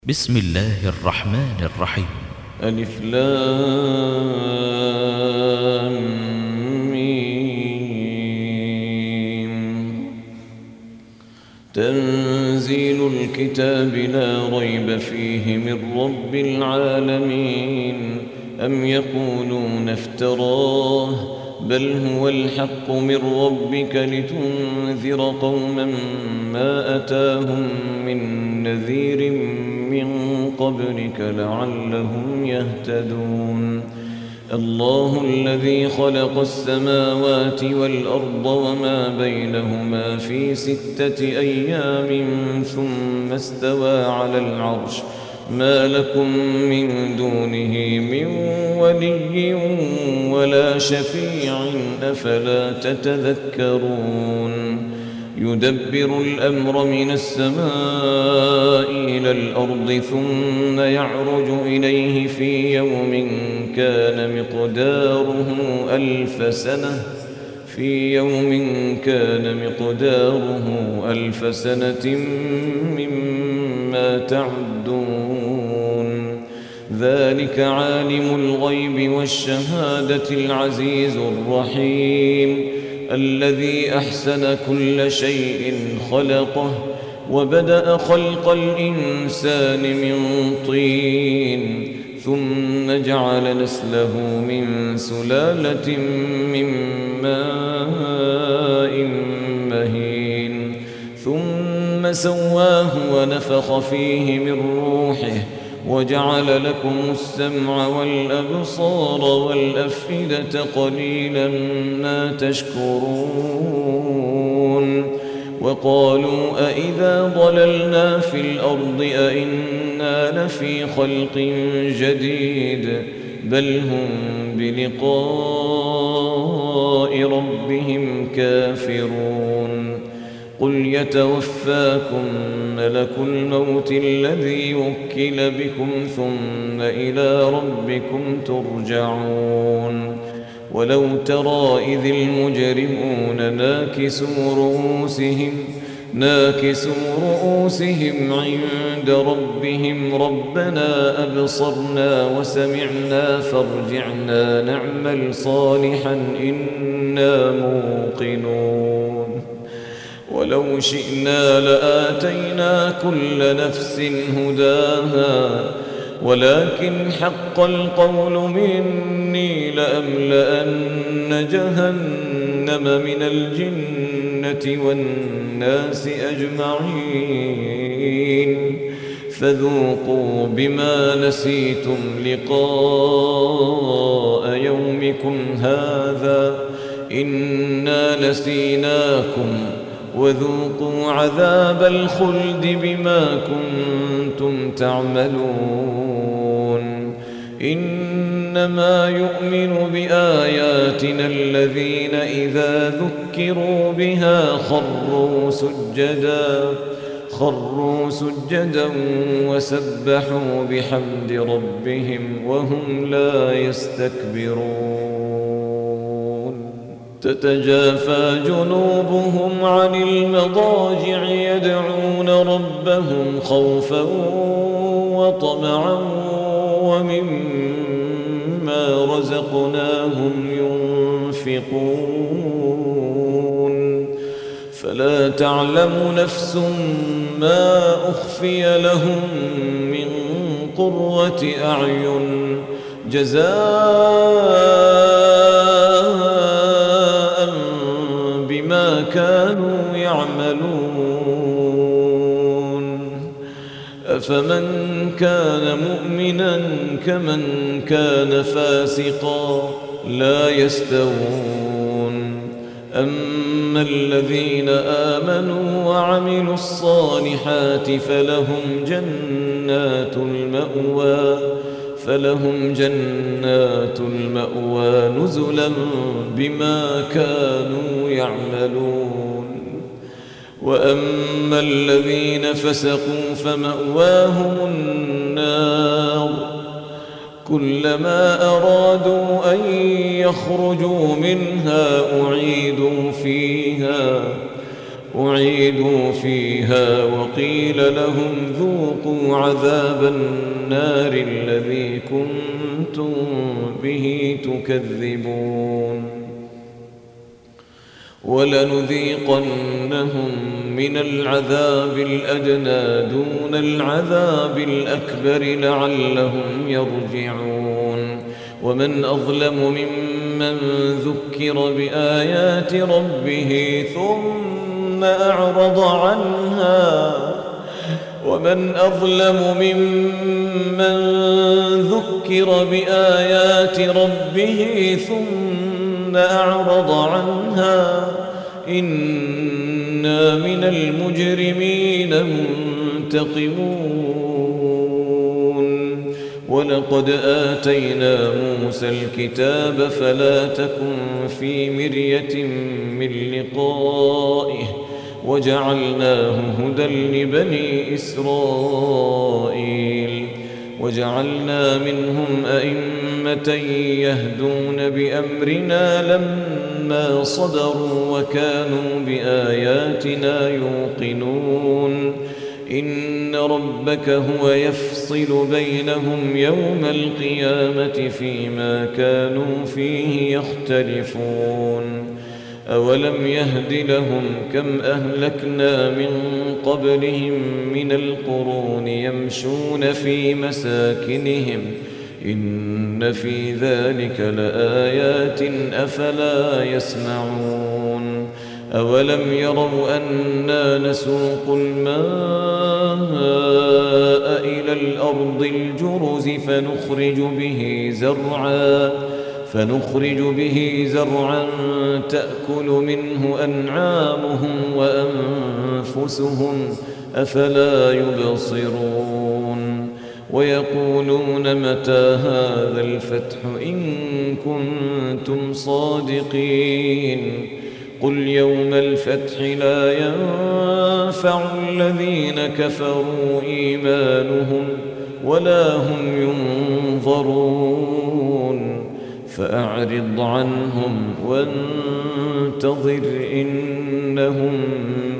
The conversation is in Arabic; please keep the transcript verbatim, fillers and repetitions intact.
بسم الله الرحمن الرحيم. ألف لام ميم. تنزيل الكتاب لا ريب فيه من رب العالمين. أم يقولون افتراه بل هو الحق من ربك لتنذر قوما ما أتاهم من نذير من قبلك لعلهم يهتدون. الله الذي خلق السماوات والأرض وما بينهما في ستة أيام ثم استوى على العرش ما لكم من دونه من ولي ولا شفيع أفلا تتذكرون. يدبر الأمر من السماء إلى الأرض ثم يعرج إليه في يوم كان مقداره ألف سنة في يوم كان مقداره ألف سنة مما تعدون. ذلك عالم الغيب والشهادة العزيز الرحيم الذي أحسن كل شيء خلقه وبدأ خلق الإنسان من طين ثم جعل نسله من سلالة من ماء مهين ثم سواه ونفخ فيه من روحه وجعل لكم السمع والأبصار والأفئدة قليلا ما تشكرون. وقالوا أئذا ضللنا في الأرض أئنا لفي خلق جديد بل هم بلقاء ربهم كافرون. قل يتوفاكم ملك الموت الذي وكل بكم ثم إلى ربكم ترجعون. ولو ترى إذ المجرمون ناكسوا رؤوسهم ناكسوا رؤوسهم عند ربهم ربنا أبصرنا وسمعنا فارجعنا نعمل صالحا إنا موقنون. ولو شئنا لآتينا كل نفس هداها ولكن حق القول مني لأملأن جهنم من الجنة والناس أجمعين. فذوقوا بما نسيتم لقاء يومكم هذا إنا نسيناكم وذوقوا عذاب الخلد بما كنتم تعملون. إنما يؤمن بآياتنا الذين إذا ذكروا بها خروا سجدا خروا سجدا وسبحوا بحمد ربهم وهم لا يستكبرون. تتجافى جنوبهم عن المضاجع يدعون ربهم خوفا وطمعا ومما رزقناهم ينفقون. فلا تعلم نفس ما أخفي لهم من قرة أعين جزاء بما كانوا يعملون. أفمن كان مؤمنا كمن كان فاسقا لا يستوون. أما الذين آمنوا وعملوا الصالحات فلهم جنات المأوى فلهم جنات المأوى نزلا بما كانوا يعملون. وأما الذين فسقوا فمأواهم النار كلما أرادوا أن يخرجوا منها أعيدوا فيها أعيدوا فيها وقيل لهم ذوقوا عذاب النار الذي كنتم به تكذبون ولنذيقنهم من العذاب الأدنى دون العذاب الأكبر لعلهم يرجعون ومن أظلم ممن ذكر بآيات ربه ثم أعرض عنها ومن أظلم ممن ذكر بآيات ربه ثم أعرض عنها إنا من المجرمين منتقمون ولقد آتينا موسى الكتاب فلا تكن في مرية من لقائه وجعلناه هدى لبني إسرائيل وجعلنا منهم أئمة يهدون بأمرنا لما صبروا وكانوا بآياتنا يوقنون إن ربك هو يفصل بينهم يوم القيامة فيما كانوا فيه يختلفون أولم يهد لهم كم أهلكنا من قبلهم من القرون يمشون في مساكنهم إن في ذلك لآيات أفلا يسمعون أولم يروا أنا نسوق الماء إلى الأرض الجرز فنخرج به زرعا فنخرج به زرعا تأكل منه أنعامهم وأنفسهم أفلا يبصرون ويقولون متى هذا الفتح إن كنتم صادقين قل يوم الفتح لا ينفع الذين كفروا إيمانهم ولا هم ينظرون فأعرض عنهم وانتظر إنهم